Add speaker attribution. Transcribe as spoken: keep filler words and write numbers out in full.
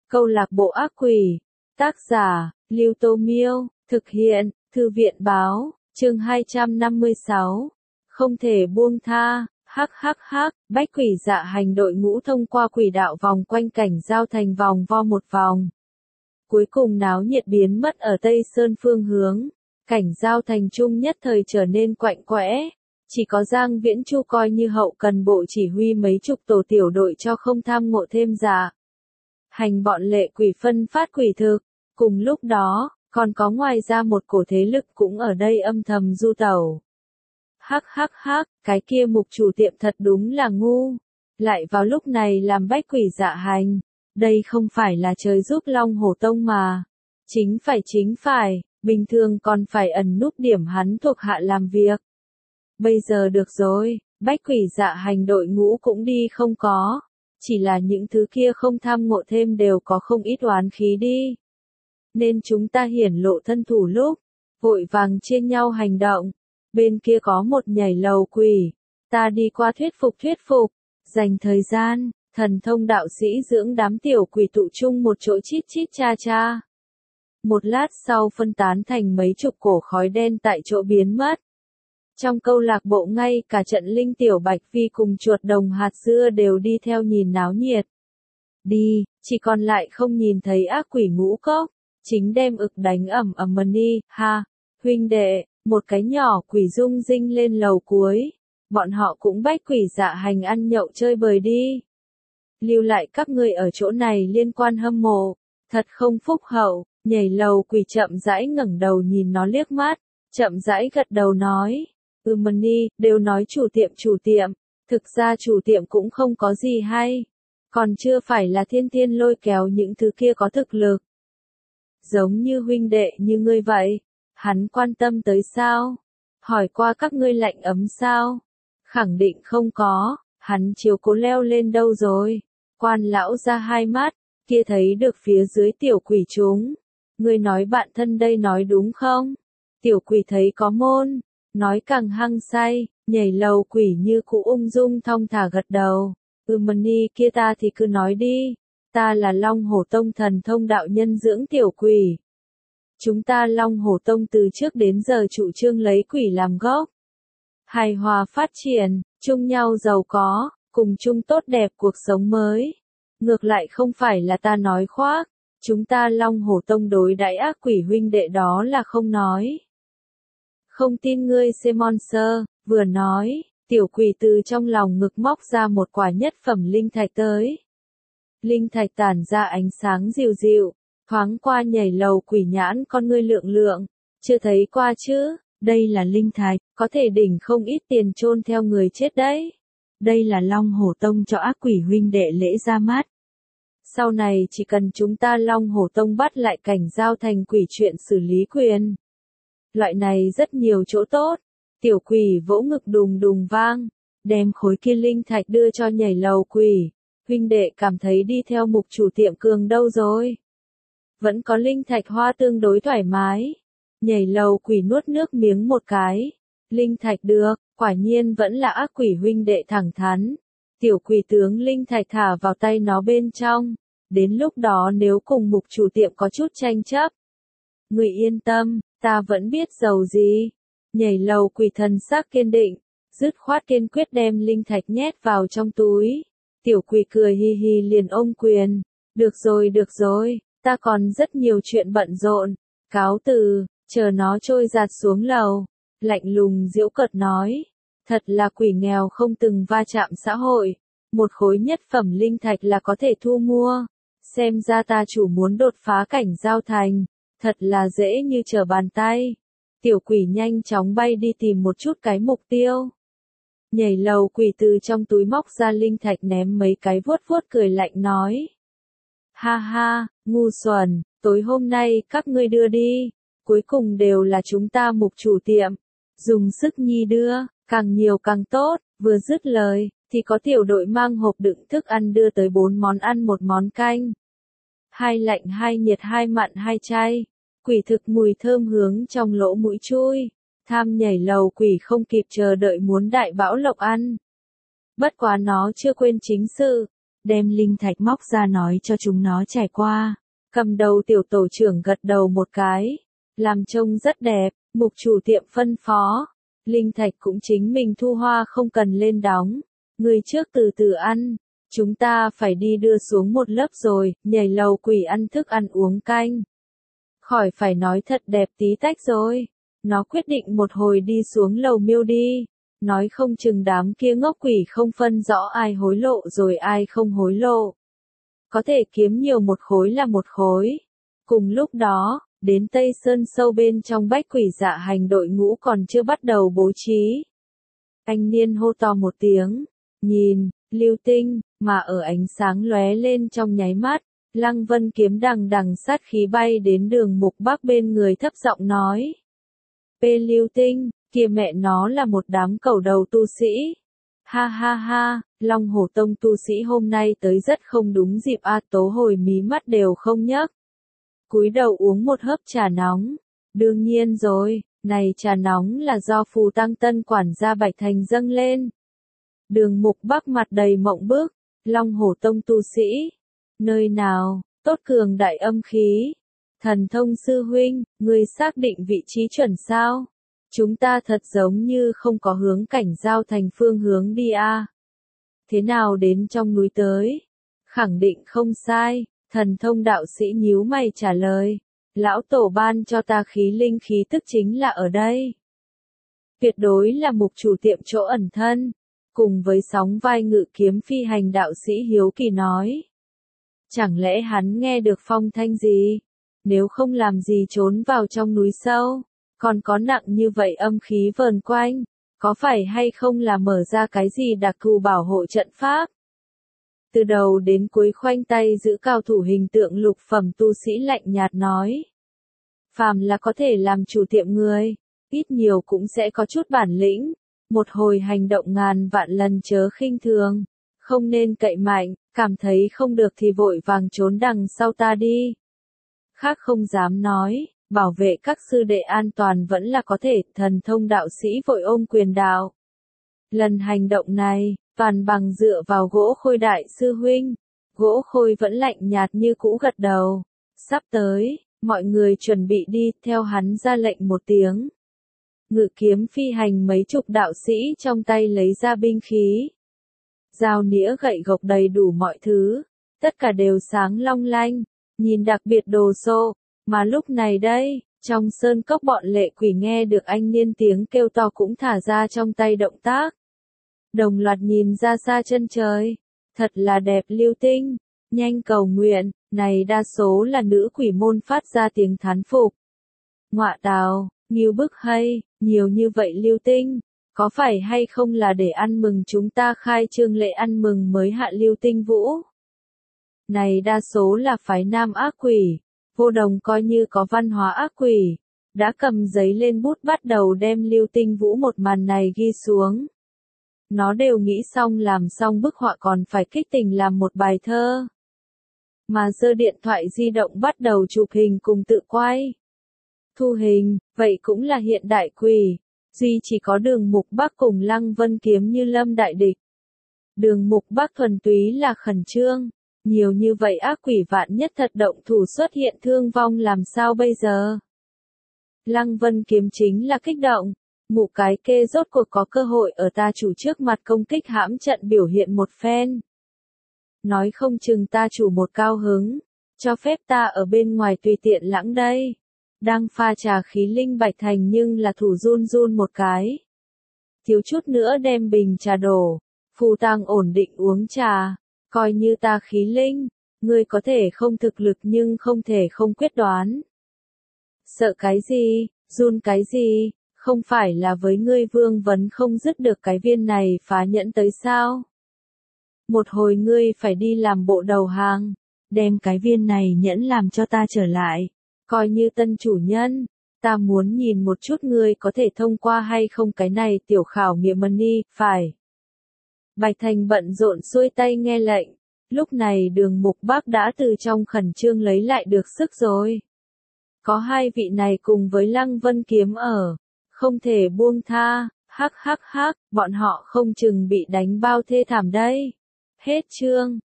Speaker 1: Câu lạc bộ ác quỷ. Tác giả, Lưu Tô Miêu. Thực hiện, Thư viện Báo. Chương hai trăm năm mươi sáu. Không thể buông tha. Hắc hắc hắc, bách quỷ dạ hành đội ngũ thông qua quỷ đạo vòng quanh cảnh giao thành vòng vo một vòng. Cuối cùng náo nhiệt biến mất ở Tây Sơn phương hướng. Cảnh giao thành trung nhất thời trở nên quạnh quẽ. Chỉ có Giang Viễn Chu coi như hậu cần bộ chỉ huy mấy chục tổ tiểu đội cho không tham ngộ thêm dạ hành bọn lệ quỷ phân phát quỷ thực. Cùng lúc đó, còn có ngoài ra một cổ thế lực cũng ở đây âm thầm du tẩu. Hắc hắc hắc, cái kia mục chủ tiệm thật đúng là ngu. Lại vào lúc này làm bách quỷ dạ hành. Đây không phải là trời giúp Long Hổ Tông mà. Chính phải chính phải, bình thường còn phải ẩn núp điểm hắn thuộc hạ làm việc. Bây giờ được rồi, bách quỷ dạ hành đội ngũ cũng đi không có. Chỉ là những thứ kia không tham ngộ thêm đều có không ít oán khí đi. Nên chúng ta hiển lộ thân thủ lúc, vội vàng chia nhau hành động. Bên kia có một nhảy lầu quỷ, ta đi qua thuyết phục thuyết phục, dành thời gian, thần thông đạo sĩ dưỡng đám tiểu quỷ tụ chung một chỗ chít chít cha cha. Một lát sau phân tán thành mấy chục cổ khói đen tại chỗ biến mất. Trong câu lạc bộ ngay cả trận linh tiểu bạch vi cùng chuột đồng hạt dưa đều đi theo nhìn náo nhiệt. Đi, chỉ còn lại không nhìn thấy ác quỷ ngũ cốc, chính đem ực đánh ẩm ẩm mần đi, ha, huynh đệ, một cái nhỏ quỷ rung rinh lên lầu cuối, bọn họ cũng bách quỷ dạ hành ăn nhậu chơi bời đi. Lưu lại các ngươi ở chỗ này liên quan hâm mộ, thật không phúc hậu, nhảy lầu quỷ chậm rãi ngẩng đầu nhìn nó liếc mắt, chậm rãi gật đầu nói. Ừ mần đi, đều nói chủ tiệm chủ tiệm, thực ra chủ tiệm cũng không có gì hay. Còn chưa phải là thiên thiên lôi kéo những thứ kia có thực lực. Giống như huynh đệ như ngươi vậy, hắn quan tâm tới sao? Hỏi qua các ngươi lạnh ấm sao? Khẳng định không có, hắn chiếu cố leo lên đâu rồi? Quan lão ra hai mắt, kia thấy được phía dưới tiểu quỷ chúng. Ngươi nói bạn thân đây nói đúng không? Tiểu quỷ thấy có môn. Nói càng hăng say, nhảy lầu quỷ như cụ ung dung thong thả gật đầu. Ừ mần đi kia ta thì cứ nói đi. Ta là Long Hổ Tông thần thông đạo nhân dưỡng tiểu quỷ. Chúng ta Long Hổ Tông từ trước đến giờ chủ trương lấy quỷ làm gốc. Hài hòa phát triển, chung nhau giàu có, cùng chung tốt đẹp cuộc sống mới. Ngược lại không phải là ta nói khoác. Chúng ta Long Hổ Tông đối đãi ác quỷ huynh đệ đó là không nói. Không tin ngươi xem monster, vừa nói, tiểu quỷ từ trong lòng ngực móc ra một quả nhất phẩm linh thạch tới. Linh thạch tản ra ánh sáng dịu dịu, thoáng qua nhảy lầu quỷ nhãn con ngươi lượng lượng, chưa thấy qua chứ, đây là linh thạch, có thể đỉnh không ít tiền chôn theo người chết đấy. Đây là Long Hổ Tông cho ác quỷ huynh đệ lễ ra mắt. Sau này chỉ cần chúng ta Long Hổ Tông bắt lại cảnh giao thành quỷ chuyện xử lý quyền. Loại này rất nhiều chỗ tốt. Tiểu quỷ vỗ ngực đùng đùng vang, đem khối kia linh thạch đưa cho nhảy lầu quỷ. Huynh đệ cảm thấy đi theo mục chủ tiệm cường đâu rồi? Vẫn có linh thạch hoa tương đối thoải mái. Nhảy lầu quỷ nuốt nước miếng một cái. Linh thạch được, quả nhiên vẫn là ác quỷ huynh đệ thẳng thắn. Tiểu quỷ tướng linh thạch thả vào tay nó bên trong. Đến lúc đó nếu cùng mục chủ tiệm có chút tranh chấp. Người yên tâm. Ta vẫn biết giàu gì. Nhảy lầu quỷ thần sắc kiên định, dứt khoát kiên quyết đem linh thạch nhét vào trong túi. Tiểu quỷ cười hi hi liền ôm quyền. Được rồi được rồi, ta còn rất nhiều chuyện bận rộn. Cáo từ, chờ nó trôi giạt xuống lầu. Lạnh lùng giễu cợt nói. Thật là quỷ nghèo không từng va chạm xã hội. Một khối nhất phẩm linh thạch là có thể thu mua. Xem ra ta chủ muốn đột phá cảnh giao thành. Thật là dễ như trở bàn tay. Tiểu quỷ nhanh chóng bay đi tìm một chút cái mục tiêu. Nhảy lầu quỷ từ trong túi móc ra linh thạch ném mấy cái vuốt vuốt cười lạnh nói. Ha ha, ngu xuẩn, tối hôm nay các ngươi đưa đi. Cuối cùng đều là chúng ta mục chủ tiệm. Dùng sức nhi đưa, càng nhiều càng tốt. Vừa dứt lời, thì có tiểu đội mang hộp đựng thức ăn đưa tới bốn món ăn một món canh. Hai lạnh hai nhiệt hai mặn hai chay. Quỷ thực mùi thơm hướng trong lỗ mũi chui. Tham nhảy lầu quỷ không kịp chờ đợi muốn đại bão lộc ăn. Bất quá nó chưa quên chính sự. đem linh thạch móc ra nói cho chúng nó trải qua. Cầm đầu tiểu tổ trưởng gật đầu một cái, làm trông rất đẹp, mục chủ tiệm phân phó. Linh thạch cũng chính mình thu hoa không cần lên đóng. Người trước từ từ ăn, chúng ta phải đi đưa xuống một lớp rồi, nhảy lầu quỷ ăn thức ăn uống canh. Khỏi phải nói thật đẹp tí tách rồi. Nó quyết định một hồi đi xuống lầu miêu đi. Nói không chừng đám kia ngốc quỷ không phân rõ ai hối lộ rồi ai không hối lộ. Có thể kiếm nhiều một khối là một khối. Cùng lúc đó, đến Tây Sơn sâu bên trong bách quỷ dạ hành đội ngũ còn chưa bắt đầu bố trí. Anh niên hô to một tiếng, nhìn, lưu tinh, mà ở ánh sáng lóe lên trong nháy mắt, Lăng Vân Kiếm đằng đằng sát khí bay đến Đường Mục Bắc bên người thấp giọng nói. Pê lưu tinh, kia mẹ nó là một đám cẩu đầu tu sĩ. Ha ha ha, Long Hổ Tông tu sĩ hôm nay tới rất không đúng dịp a. Tố Hồi mí mắt đều không nhấc. Cúi đầu uống một hớp trà nóng. Đương nhiên rồi, này trà nóng là do Phù Tăng Tân quản gia Bạch Thành dâng lên. Đường Mục Bắc mặt đầy mộng bức, Long Hổ Tông tu sĩ. Nơi nào, tốt cường đại âm khí. Thần thông sư huynh, ngươi xác định vị trí chuẩn sao? Chúng ta thật giống như không có hướng cảnh giao thành phương hướng đi a. À. Thế nào đến trong núi tới? Khẳng định không sai, thần thông đạo sĩ nhíu mày trả lời. Lão tổ ban cho ta khí linh khí tức chính là ở đây. Tuyệt đối là mục chủ tiệm chỗ ẩn thân. Cùng với sóng vai ngự kiếm phi hành đạo sĩ hiếu kỳ nói. Chẳng lẽ hắn nghe được phong thanh gì? Nếu không làm gì trốn vào trong núi sâu, còn có nặng như vậy âm khí vờn quanh, có phải hay không là mở ra cái gì đặc thù bảo hộ trận pháp? Từ đầu đến cuối khoanh tay giữ cao thủ hình tượng lục phẩm tu sĩ lạnh nhạt nói. Phàm là có thể làm chủ tiệm người, ít nhiều cũng sẽ có chút bản lĩnh, một hồi hành động ngàn vạn lần chớ khinh thường, không nên cậy mạnh, cảm thấy không được thì vội vàng trốn đằng sau ta đi. Khác không dám nói, bảo vệ các sư đệ an toàn vẫn là có thể, thần thông đạo sĩ vội ôm quyền đạo. Lần hành động này, toàn bằng dựa vào gỗ khôi đại sư huynh, gỗ khôi vẫn lạnh nhạt như cũ gật đầu. Sắp tới, mọi người chuẩn bị đi, theo hắn ra lệnh một tiếng. Ngự kiếm phi hành mấy chục đạo sĩ trong tay lấy ra binh khí. Dao nĩa gậy gộc đầy đủ mọi thứ, tất cả đều sáng long lanh, nhìn đặc biệt đồ sộ, mà lúc này đây, trong sơn cốc bọn lệ quỷ nghe được anh niên tiếng kêu to cũng thả ra trong tay động tác. Đồng loạt nhìn ra xa chân trời, thật là đẹp lưu tinh, nhanh cầu nguyện, này đa số là nữ quỷ môn phát ra tiếng thán phục. Ngọa tào, nghiêu bức hay, nhiều như vậy lưu tinh. Có phải hay không là để ăn mừng chúng ta khai trương lễ ăn mừng mới hạ lưu tinh vũ? Này đa số là phái nam ác quỷ, vô đồng coi như có văn hóa ác quỷ, đã cầm giấy lên bút bắt đầu đem lưu tinh vũ một màn này ghi xuống. Nó đều nghĩ xong làm xong bức họa còn phải kích tình làm một bài thơ. Mà giơ điện thoại di động bắt đầu chụp hình cùng tự quay. Thu hình, vậy cũng là hiện đại quỷ. Duy chỉ có Đường Mục Bắc cùng Lăng Vân Kiếm như lâm đại địch. Đường Mục Bắc thuần túy là khẩn trương, nhiều như vậy ác quỷ vạn nhất thật động thủ xuất hiện thương vong làm sao bây giờ? Lăng Vân Kiếm chính là kích động, mụ cái kê rốt cuộc có cơ hội ở ta chủ trước mặt công kích hãm trận biểu hiện một phen. Nói không chừng ta chủ một cao hứng, cho phép ta ở bên ngoài tùy tiện lãng đây. Đang pha trà khí linh Bạch Thành nhưng là thủ run run một cái. Thiếu chút nữa đem bình trà đổ, Phù Tăng ổn định uống trà, coi như ta khí linh, ngươi có thể không thực lực nhưng không thể không quyết đoán. Sợ cái gì, run cái gì, không phải là với ngươi vương vấn không dứt được cái viên này phá nhẫn tới sao? Một hồi ngươi phải đi làm bộ đầu hàng, đem cái viên này nhẫn làm cho ta trở lại. Coi như tân chủ nhân, ta muốn nhìn một chút ngươi có thể thông qua hay không cái này tiểu khảo nghiệm money, phải. Bạch Thành bận rộn xuôi tay nghe lệnh, lúc này Đường Mục Bắc đã từ trong khẩn trương lấy lại được sức rồi. Có hai vị này cùng với Lăng Vân Kiếm ở, không thể buông tha, hắc hắc hắc, bọn họ không chừng bị đánh bao thê thảm đây. Hết chương.